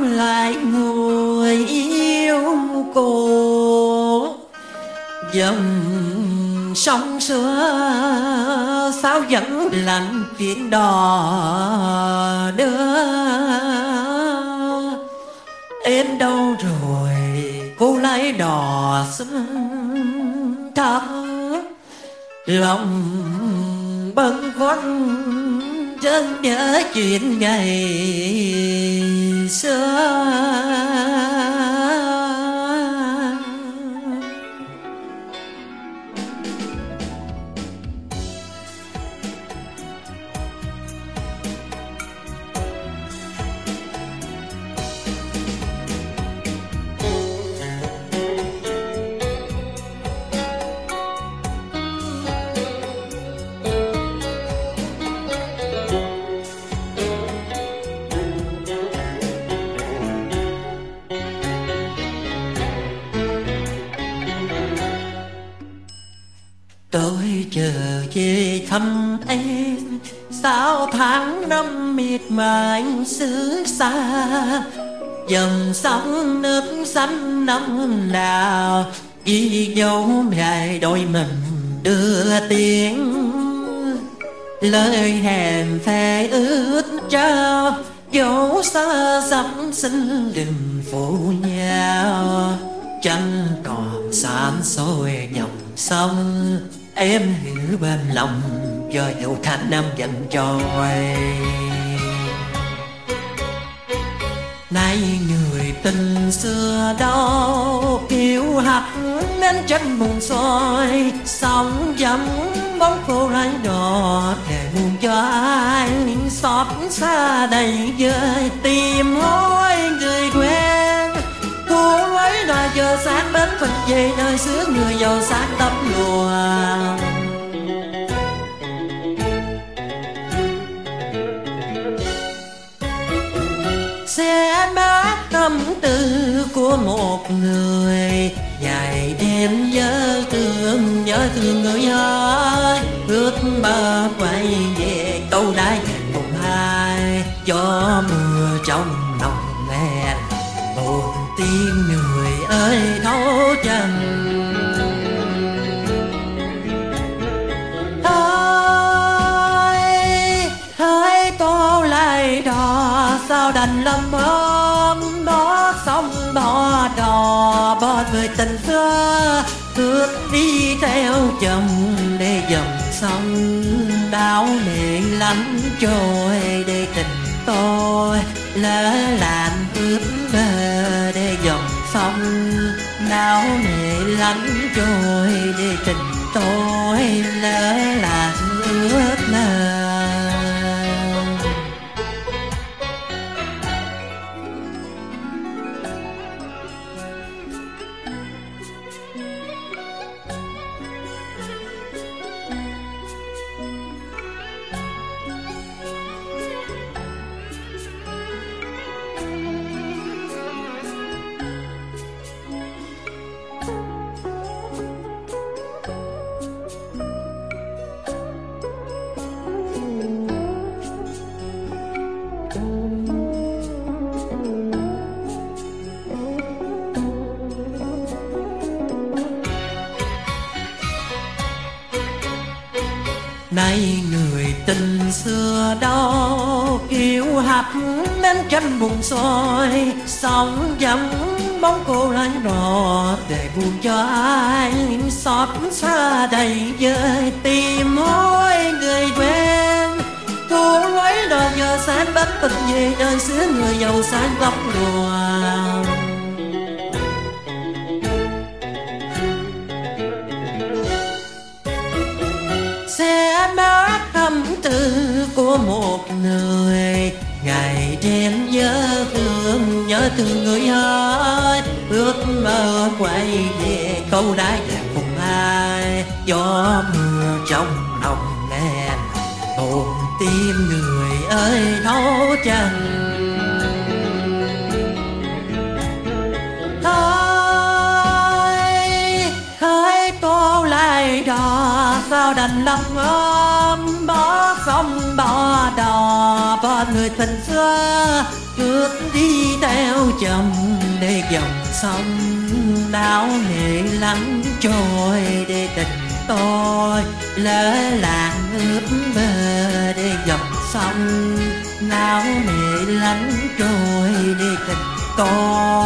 lại người yêu cũ. Dòng sông xưa sao vẫn lặng chuyện đò đưa. Em đâu rồi cô lái đò xin thở. Lòng bâng khuâng trên nhớ chuyện ngày xưa. Tôi chờ về thăm em sao tháng năm miệt mài xứ xa. Dòng sông nước xanh năm nào ghi dấu dài đôi mình đưa tiếng. Lời hẹn thề ước trao dấu xa xăm xin đừng phụ nhau. Chẳng còn san xôi dòng sông em hiểu bên lòng cho dù tháng năm dần trôi. Nay người tình xưa đâu kiêu hắt nên tranh buồn soi. Sóng dẫm bóng cô lái đò để buồn cho ai xót xa đầy vơi. Tìm hối người quen cô lấy đò giờ sáng đến phật về nơi xứ người giàu sáng tấm lùa. Sẽ mát tâm tư của một người ngày đêm nhớ thương người ơi. Ước mơ quay về câu đái cùng hai cho mưa trong lòng nghe buồn tim người ơi thấu chân. Hỡi cô lại đò sao đành lâm ôm đó sông bỏ đò bỏ người tình xưa. Ước đi theo chồng để dòng sông đau lệ lắm trôi để tình tôi lỡ làng ướt bờ để dòng sông đau lệ lắm trôi để tình tôi lỡ làng ướt bờ. Nay người tình xưa đâu kiêu hắt nên tranh buồn soi. Sóng dẫm bóng cô lái đò để buồn cho ai xót xa đầy vơi. Tìm hối người quen cô lấy đò giờ sáng bến tình về nơi xứ người giàu sang góc đùa. Sẽ mát tâm tư của một người ngày đêm nhớ thương người ơi. Ước mơ quay về câu đái đẹp cùng ai gió mưa trong lòng nghe buồn tim người ơi thấu chân. Hỡi cô lại đò sao đành lòng ôm bỏ sông bỏ đò bỏ người tình xưa. Ước đi theo chồng để dòng sông não nề lắng trôi để tình tôi lỡ làng ướp bờ để dòng sông não nề lắng trôi để tình tôi